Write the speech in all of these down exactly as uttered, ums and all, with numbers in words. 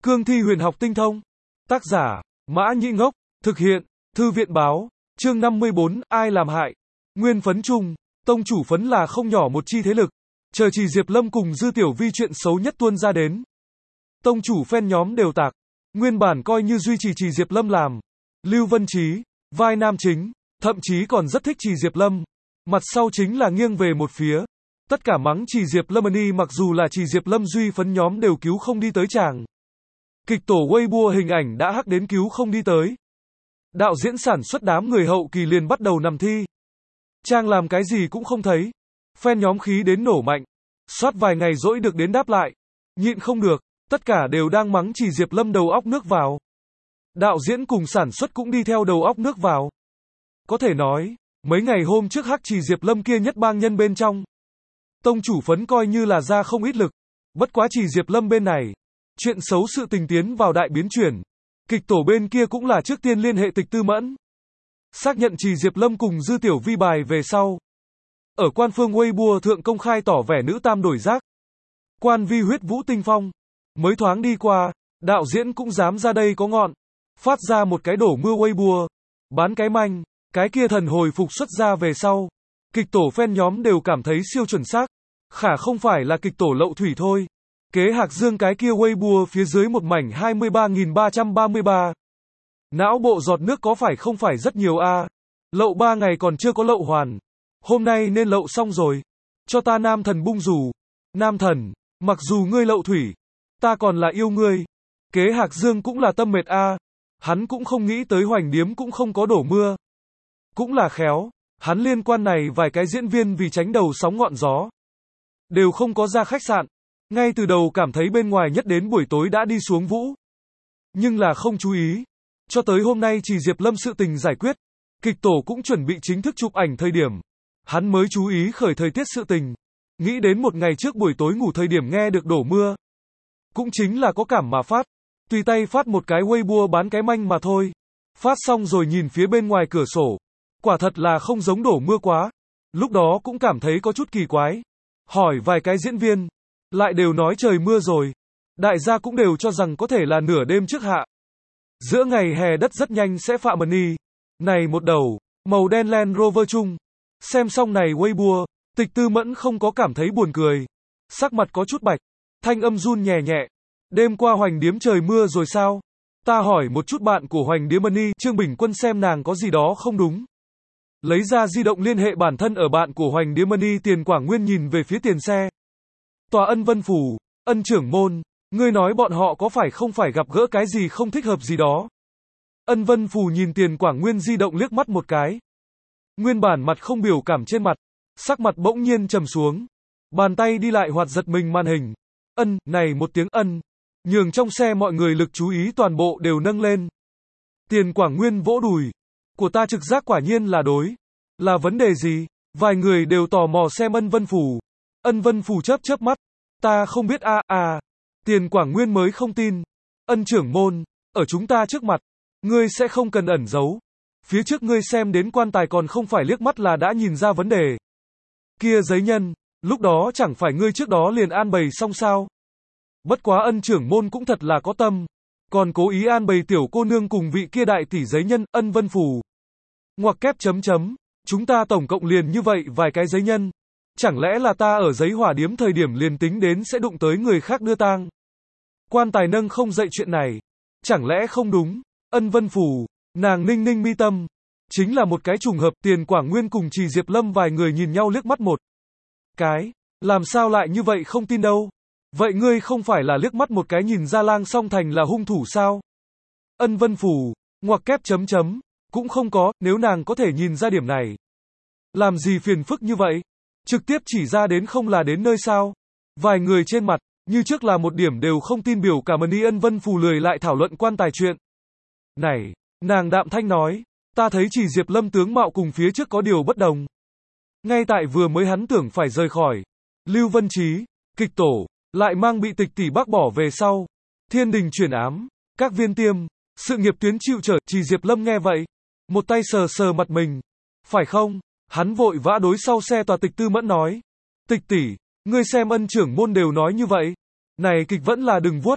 Cương thi huyền học tinh thông. Tác giả, Mã Nhĩ Ngốc. Thực hiện, Thư viện báo. Chương năm mươi bốn, ai làm hại? Nguyên phấn chung, tông chủ phấn là không nhỏ một chi thế lực. Chờ Trì Diệp Lâm cùng Dư Tiểu Vi chuyện xấu nhất tuôn ra đến. Tông chủ fan nhóm đều tạc. Nguyên bản coi như duy trì Trì Diệp Lâm làm. Lưu Vân Chí, vai nam chính, thậm chí còn rất thích Trì Diệp Lâm. Mặt sau chính là nghiêng về một phía. Tất cả mắng Trì Diệp Lâm Ân, mặc dù là Trì Diệp Lâm duy phấn nhóm đều cứu không đi tới chàng. Kịch tổ Weibo hình ảnh đã hắc đến cứu không đi tới. Đạo diễn sản xuất đám người hậu kỳ liền bắt đầu nằm thi. Trang làm cái gì cũng không thấy. Fan nhóm khí đến nổ mạnh. Soát vài ngày dỗi được đến đáp lại. Nhịn không được, tất cả đều đang mắng Trì Diệp Lâm đầu óc nước vào. Đạo diễn cùng sản xuất cũng đi theo đầu óc nước vào. Có thể nói, mấy ngày hôm trước hắc Trì Diệp Lâm kia nhất bang nhân bên trong. Tông chủ phấn coi như là ra không ít lực. Bất quá Trì Diệp Lâm bên này, chuyện xấu sự tình tiến vào đại biến chuyển. Kịch tổ bên kia cũng là trước tiên liên hệ Tịch Tư Mẫn. Xác nhận Trì Diệp Lâm cùng Dư Tiểu Vi bài về sau. Ở quan phương Weibo thượng công khai tỏ vẻ nữ tam đổi giác. Quan vi huyết vũ tinh phong. Mới thoáng đi qua, đạo diễn cũng dám ra đây có ngọn. Phát ra một cái đổ mưa Weibo. Bán cái manh, cái kia thần hồi phục xuất ra về sau. Kịch tổ fan nhóm đều cảm thấy siêu chuẩn xác. Khả không phải là kịch tổ lậu thủy thôi. Kế Hạc Dương cái kia Weibo phía dưới một mảnh hai mươi ba nghìn ba trăm ba mươi ba. Não bộ giọt nước có phải không phải rất nhiều a? À? Lậu ba ngày còn chưa có lậu hoàn. Hôm nay nên lậu xong rồi. Cho ta nam thần bung dù. Nam thần, mặc dù ngươi lậu thủy, ta còn là yêu ngươi. Kế Hạc Dương cũng là tâm mệt a. À? Hắn cũng không nghĩ tới Hoành Điếm cũng không có đổ mưa. Cũng là khéo, hắn liên quan này vài cái diễn viên vì tránh đầu sóng ngọn gió. Đều không có ra khách sạn. Ngay từ đầu cảm thấy bên ngoài nhất đến buổi tối đã đi xuống vũ. Nhưng là không chú ý. Cho tới hôm nay Trì Diệp Lâm sự tình giải quyết. Kịch tổ cũng chuẩn bị chính thức chụp ảnh thời điểm. Hắn mới chú ý khởi thời tiết sự tình. Nghĩ đến một ngày trước buổi tối ngủ thời điểm nghe được đổ mưa. Cũng chính là có cảm mà phát. Tùy tay phát một cái Weibo bán cái manh mà thôi. Phát xong rồi nhìn phía bên ngoài cửa sổ. Quả thật là không giống đổ mưa quá. Lúc đó cũng cảm thấy có chút kỳ quái. Hỏi vài cái diễn viên. Lại đều nói trời mưa rồi. Đại gia cũng đều cho rằng có thể là nửa đêm trước hạ. Giữa ngày hè đất rất nhanh sẽ phạm mần y. Này một đầu, màu đen Land Rover chung. Xem xong này Weibo, Tịch Tư Mẫn không có cảm thấy buồn cười. Sắc mặt có chút bạch. Thanh âm run nhẹ nhẹ. Đêm qua Hoành Điếm trời mưa rồi sao? Ta hỏi một chút bạn của Hoành Điếm Mân Y, Trương Bình Quân xem nàng có gì đó không đúng. Lấy ra di động liên hệ bản thân ở bạn của Hoành Điếm Mân Y Tiền Quảng Nguyên nhìn về phía tiền xe. Tòa Ân Vân Phủ, Ân trưởng môn, ngươi nói bọn họ có phải không phải gặp gỡ cái gì không thích hợp gì đó. Ân Vân Phủ nhìn Tiền Quảng Nguyên di động liếc mắt một cái. Nguyên bản mặt không biểu cảm trên mặt, sắc mặt bỗng nhiên trầm xuống. Bàn tay đi lại hoạt giật mình màn hình. Ân, này một tiếng ân. Nhường trong xe mọi người lực chú ý toàn bộ đều nâng lên. Tiền Quảng Nguyên vỗ đùi. Của ta trực giác quả nhiên là đối. Là vấn đề gì? Vài người đều tò mò xem Ân Vân Phủ. Ân Vân Phủ chớp chớp mắt. Ta không biết a à, à. Tiền Quảng Nguyên mới không tin. Ân trưởng môn, ở chúng ta trước mặt. Ngươi sẽ không cần ẩn giấu. Phía trước ngươi xem đến quan tài còn không phải liếc mắt là đã nhìn ra vấn đề. Kia giấy nhân, lúc đó chẳng phải ngươi trước đó liền an bày xong sao? Bất quá Ân trưởng môn cũng thật là có tâm. Còn cố ý an bày tiểu cô nương cùng vị kia đại tỷ giấy nhân, Ân Vân Phủ. Ngoặc kép chấm chấm. Chúng ta tổng cộng liền như vậy vài cái giấy nhân. Chẳng lẽ là ta ở giấy hỏa điếm thời điểm liền tính đến sẽ đụng tới người khác đưa tang? Quan tài nâng không dậy chuyện này. Chẳng lẽ không đúng? Ân Vân Phủ, nàng ninh ninh mi tâm. Chính là một cái trùng hợp. Tiền Quảng Nguyên cùng Trì Diệp Lâm vài người nhìn nhau liếc mắt một cái. Làm sao lại như vậy không tin đâu? Vậy ngươi không phải là liếc mắt một cái nhìn ra Lang Song Thành là hung thủ sao? Ân Vân Phủ, ngoặc kép chấm chấm. Cũng không có, nếu nàng có thể nhìn ra điểm này. Làm gì phiền phức như vậy? Trực tiếp chỉ ra đến không là đến nơi sao? Vài người trên mặt, như trước là một điểm đều không tin biểu cảm ơn y. Ân Vân Phủ lười lại thảo luận quan tài chuyện. Này, nàng đạm thanh nói, ta thấy Trì Diệp Lâm tướng mạo cùng phía trước có điều bất đồng. Ngay tại vừa mới hắn tưởng phải rời khỏi. Lưu Vân Chí, kịch tổ, lại mang bị Tịch tỷ bác bỏ về sau. Thiên đình chuyển ám, các viên tiêm, sự nghiệp tuyến chịu trở. Trì Diệp Lâm nghe vậy, một tay sờ sờ mặt mình. Phải không? Hắn vội vã đối sau xe tòa Tịch Tư Mẫn nói. Tịch tỷ, ngươi xem Ân trưởng môn đều nói như vậy. Này kịch vẫn là đừng vuốt.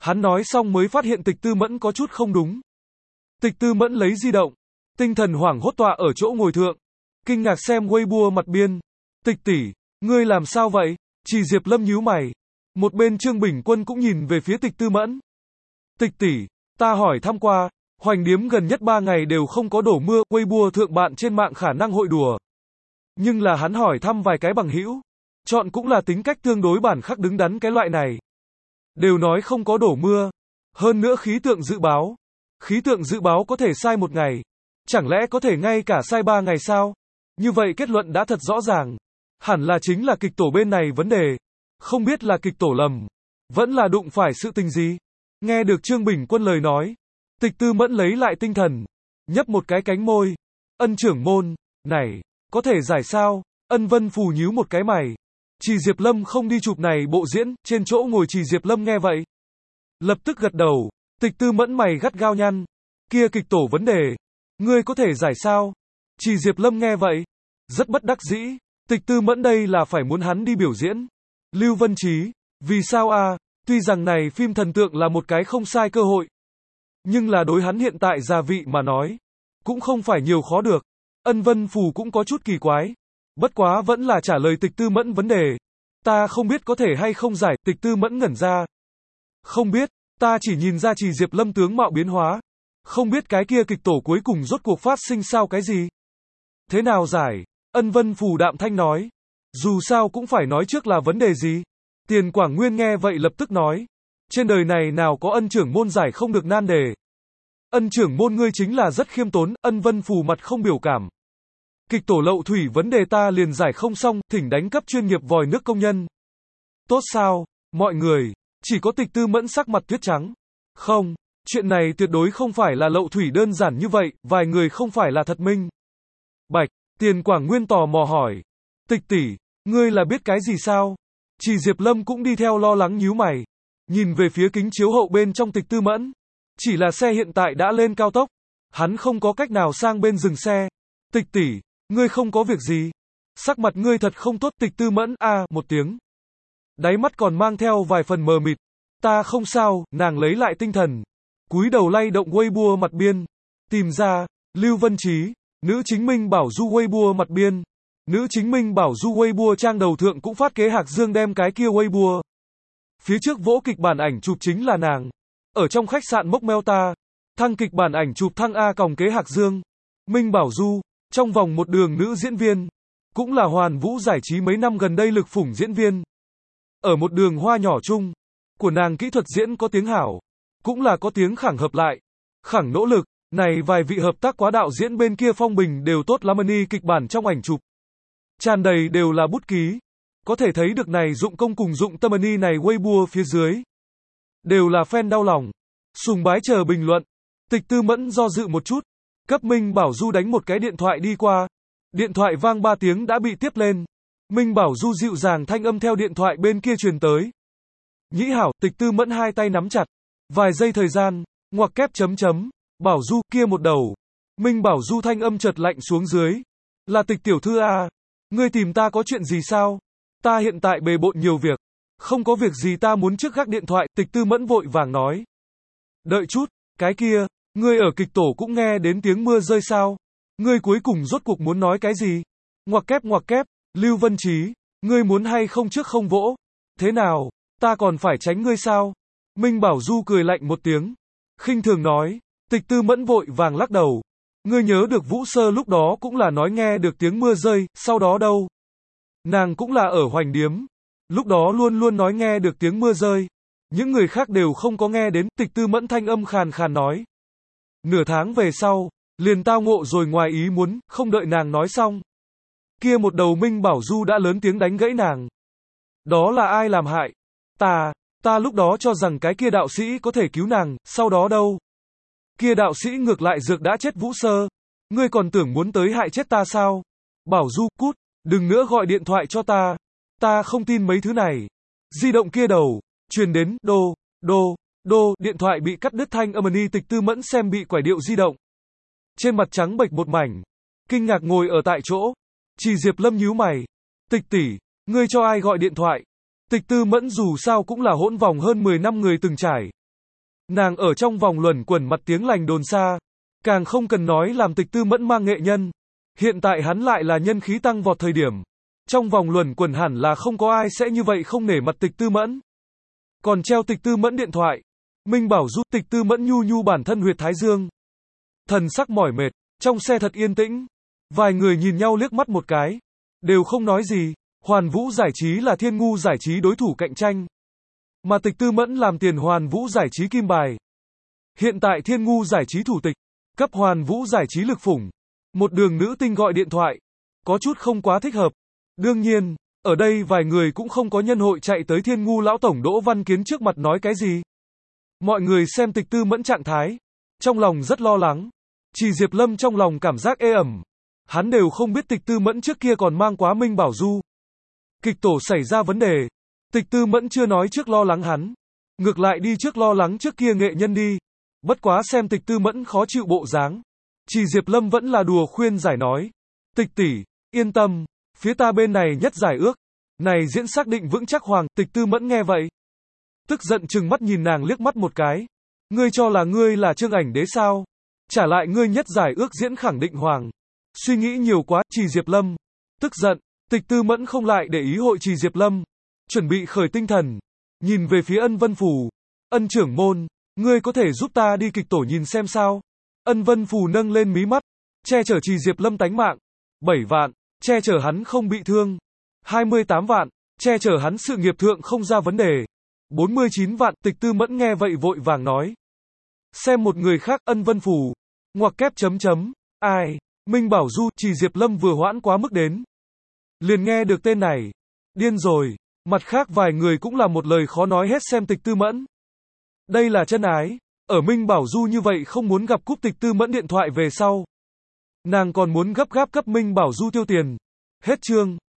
Hắn nói xong mới phát hiện Tịch Tư Mẫn có chút không đúng. Tịch Tư Mẫn lấy di động, tinh thần hoảng hốt tọa ở chỗ ngồi thượng, kinh ngạc xem Weibo mặt biên. Tịch tỷ, ngươi làm sao vậy? Trì Diệp Lâm nhíu mày. Một bên Trương Bình Quân cũng nhìn về phía Tịch Tư Mẫn. Tịch tỷ, ta hỏi thăm qua, Hoành Điếm gần nhất ba ngày đều không có đổ mưa, Weibo thượng bạn trên mạng khả năng hội đùa. Nhưng là hắn hỏi thăm vài cái bằng hữu, chọn cũng là tính cách tương đối bản khắc đứng đắn cái loại này. Đều nói không có đổ mưa. Hơn nữa khí tượng dự báo. Khí tượng dự báo có thể sai một ngày. Chẳng lẽ có thể ngay cả sai ba ngày sao? Như vậy kết luận đã thật rõ ràng. Hẳn là chính là kịch tổ bên này vấn đề. Không biết là kịch tổ lầm. Vẫn là đụng phải sự tình gì? Nghe được Trương Bình Quân lời nói. Tịch Tư Mẫn lấy lại tinh thần. Nhấp một cái cánh môi. Ân trưởng môn. Này, có thể giải sao? Ân Vân Phù nhíu một cái mày. Trì Diệp Lâm không đi chụp này bộ diễn, trên chỗ ngồi Trì Diệp Lâm nghe vậy. Lập tức gật đầu, Tịch Tư Mẫn mày gắt gao nhăn. Kia kịch tổ vấn đề. Ngươi có thể giải sao? Trì Diệp Lâm nghe vậy. Rất bất đắc dĩ, Tịch Tư Mẫn đây là phải muốn hắn đi biểu diễn. Lưu Vân Trí, vì sao a? Tuy rằng này phim thần tượng là một cái không sai cơ hội. Nhưng là đối hắn hiện tại gia vị mà nói. Cũng không phải nhiều khó được. Ân Vân Phù cũng có chút kỳ quái. Bất quá vẫn là trả lời Tịch Tư Mẫn vấn đề. Ta không biết có thể hay không giải, Tịch Tư Mẫn ngẩn ra. Không biết, ta chỉ nhìn ra Trì Diệp Lâm tướng mạo biến hóa. Không biết cái kia kịch tổ cuối cùng rốt cuộc phát sinh sao cái gì. Thế nào giải? Ân Vân Phù đạm thanh nói. Dù sao cũng phải nói trước là vấn đề gì. Tiền Quảng Nguyên nghe vậy lập tức nói. Trên đời này nào có ân trưởng môn giải không được nan đề. Ân trưởng môn ngươi chính là rất khiêm tốn, Ân Vân Phù mặt không biểu cảm. Kịch tổ lậu thủy vấn đề ta liền giải không xong, thỉnh đánh cấp chuyên nghiệp vòi nước công nhân. Tốt sao, mọi người, chỉ có Tịch Tư Mẫn sắc mặt tuyết trắng. Không, chuyện này tuyệt đối không phải là lậu thủy đơn giản như vậy, vài người không phải là thật minh. Bạch, Tiền Quảng Nguyên tò mò hỏi. Tịch tỷ, ngươi là biết cái gì sao? Trì Diệp Lâm cũng đi theo lo lắng nhíu mày. Nhìn về phía kính chiếu hậu bên trong Tịch Tư Mẫn. Chỉ là xe hiện tại đã lên cao tốc. Hắn không có cách nào sang bên dừng xe. Tịch tỷ, ngươi không có việc gì. Sắc mặt ngươi thật không tốt. Tịch Tư Mẫn a à, một tiếng. Đáy mắt còn mang theo vài phần mờ mịt. Ta không sao, nàng lấy lại tinh thần. Cúi đầu lay động Weibo mặt biên. Tìm ra, Lưu Vân Trí, nữ chính minh bảo du Weibo mặt biên. Nữ chính minh bảo du Weibo trang đầu thượng cũng phát kế Hạc Dương đem cái kia Weibo. Phía trước vỗ kịch bản ảnh chụp chính là nàng. Ở trong khách sạn Mốc Meo ta. Thăng kịch bản ảnh chụp thăng A còng kế Hạc Dương. Minh Bảo Du, trong vòng một đường nữ diễn viên. Cũng là Hoàn Vũ giải trí mấy năm gần đây lực phủng diễn viên. Ở một đường hoa nhỏ chung. Của nàng kỹ thuật diễn có tiếng hảo. Cũng là có tiếng khẳng hợp lại. Khẳng nỗ lực. Này vài vị hợp tác quá đạo diễn bên kia phong bình đều tốt lắm ni kịch bản trong ảnh chụp. Tràn đầy đều là bút ký. Có thể thấy được này dụng công cùng dụng tâm ni này Weibo phía dưới. Đều là fan đau lòng. Sùng bái chờ bình luận. Tịch Tư Mẫn do dự một chút. Cấp Minh Bảo Du đánh một cái điện thoại đi qua. Điện thoại vang ba tiếng đã bị tiếp lên. Minh Bảo Du dịu dàng thanh âm theo điện thoại bên kia truyền tới. Nhĩ hảo, Tịch Tư Mẫn hai tay nắm chặt. Vài giây thời gian, ngoặc kép chấm chấm. Bảo Du kia một đầu. Minh Bảo Du thanh âm chợt lạnh xuống dưới. Là Tịch tiểu thư à? Ngươi tìm ta có chuyện gì sao? Ta hiện tại bề bộn nhiều việc. Không có việc gì ta muốn trước gác điện thoại, Tịch Tư Mẫn vội vàng nói. Đợi chút, cái kia, ngươi ở kịch tổ cũng nghe đến tiếng mưa rơi sao? Ngươi cuối cùng rốt cuộc muốn nói cái gì? Ngoặc kép ngoặc kép, Lưu Vân Trí, ngươi muốn hay không trước không vỗ? Thế nào, ta còn phải tránh ngươi sao? Minh Bảo Du cười lạnh một tiếng. Khinh thường nói, Tịch Tư Mẫn vội vàng lắc đầu. Ngươi nhớ được Vũ Sơ lúc đó cũng là nói nghe được tiếng mưa rơi, sau đó đâu? Nàng cũng là ở Hoành Điếm. Lúc đó luôn luôn nói nghe được tiếng mưa rơi. Những người khác đều không có nghe đến, Tịch Tư Mẫn thanh âm khàn khàn nói. Nửa tháng về sau, liền tao ngộ rồi ngoài ý muốn, không đợi nàng nói xong. Kia một đầu Minh Bảo Du đã lớn tiếng đánh gãy nàng. Đó là ai làm hại? Ta, ta lúc đó cho rằng cái kia đạo sĩ có thể cứu nàng, sau đó đâu? Kia đạo sĩ ngược lại dược đã chết Vũ Sơ. Ngươi còn tưởng muốn tới hại chết ta sao? Bảo Du, cút, đừng nữa gọi điện thoại cho ta. Ta không tin mấy thứ này. Di động kia đầu, truyền đến, đô, đô, đô, điện thoại bị cắt đứt thanh âm ni. Tịch Tư Mẫn xem bị quải điệu di động. Trên mặt trắng bệch một mảnh. Kinh ngạc ngồi ở tại chỗ. Trì Diệp Lâm nhíu mày. Tịch tỷ, ngươi cho ai gọi điện thoại? Tịch Tư Mẫn dù sao cũng là hỗn vòng hơn mười năm người từng trải. Nàng ở trong vòng luẩn quẩn mặt tiếng lành đồn xa. Càng không cần nói làm Tịch Tư Mẫn mang nghệ nhân. Hiện tại hắn lại là nhân khí tăng vọt thời điểm. Trong vòng luẩn quẩn hẳn là không có ai sẽ như vậy không nể mặt Tịch Tư Mẫn. Còn treo Tịch Tư Mẫn điện thoại. Minh Bảo Du, Tịch Tư Mẫn nhu nhu bản thân huyệt thái dương. Thần sắc mỏi mệt, trong xe thật yên tĩnh. Vài người nhìn nhau liếc mắt một cái. Đều không nói gì. Hoàn Vũ Giải Trí là Thiên Ngu Giải Trí đối thủ cạnh tranh. Mà Tịch Tư Mẫn làm tiền Hoàn Vũ Giải Trí kim bài. Hiện tại Thiên Ngu Giải Trí thủ tịch, cấp Hoàn Vũ Giải Trí lực phủng. Một đường nữ tinh gọi điện thoại. Có chút không quá thích hợp. Đương nhiên, ở đây vài người cũng không có nhân hội chạy tới Thiên Ngu lão tổng Đỗ Văn Kiến trước mặt nói cái gì. Mọi người xem Tịch Tư Mẫn trạng thái. Trong lòng rất lo lắng. Chỉ Diệp Lâm trong lòng cảm giác ê ẩm. Hắn đều không biết Tịch Tư Mẫn trước kia còn mang quá Minh Bảo Du. Kịch tổ xảy ra vấn đề. Tịch Tư Mẫn chưa nói trước lo lắng hắn. Ngược lại đi trước lo lắng trước kia nghệ nhân đi. Bất quá xem Tịch Tư Mẫn khó chịu bộ dáng. Chỉ Diệp Lâm vẫn là đùa khuyên giải nói. Tịch tỷ, yên tâm. Phía ta bên này nhất giải ước. Này diễn xác định vững chắc hoàng. Tịch Tư Mẫn nghe vậy. Tức giận chừng mắt nhìn nàng liếc mắt một cái. Ngươi cho là ngươi là Trương Ảnh Đế sao? Trả lại ngươi nhất giải ước diễn khẳng định hoàng. Suy nghĩ nhiều quá, Chỉ Diệp Lâm. Tức giận, Tịch Tư Mẫn không lại để ý hội Chỉ Diệp Lâm. Chuẩn bị khởi tinh thần. Nhìn về phía Ân Vân Phù. Ân trưởng môn, ngươi có thể giúp ta đi kịch tổ nhìn xem sao? Ân Vân Phù nâng lên mí mắt. Che chở Chỉ Diệp Lâm tánh mạng. bảy vạn, che chở hắn không bị thương. hai mươi tám vạn, che chở hắn sự nghiệp thượng không ra vấn đề. bốn mươi chín vạn, Tịch Tư Mẫn nghe vậy vội vàng nói. Xem một người khác, Ân Vân Phù. Ngoặc kép chấm chấm. Ai? Minh Bảo Du, Chỉ Diệp Lâm vừa hoãn quá mức đến. Liền nghe được tên này. Điên rồi. Mặt khác vài người cũng là một lời khó nói hết xem Tịch Tư Mẫn. Đây là chân ái. Ở Minh Bảo Du như vậy không muốn gặp cúp Tịch Tư Mẫn điện thoại về sau. Nàng còn muốn gấp gáp cấp Minh Bảo Du tiêu tiền. Hết chương.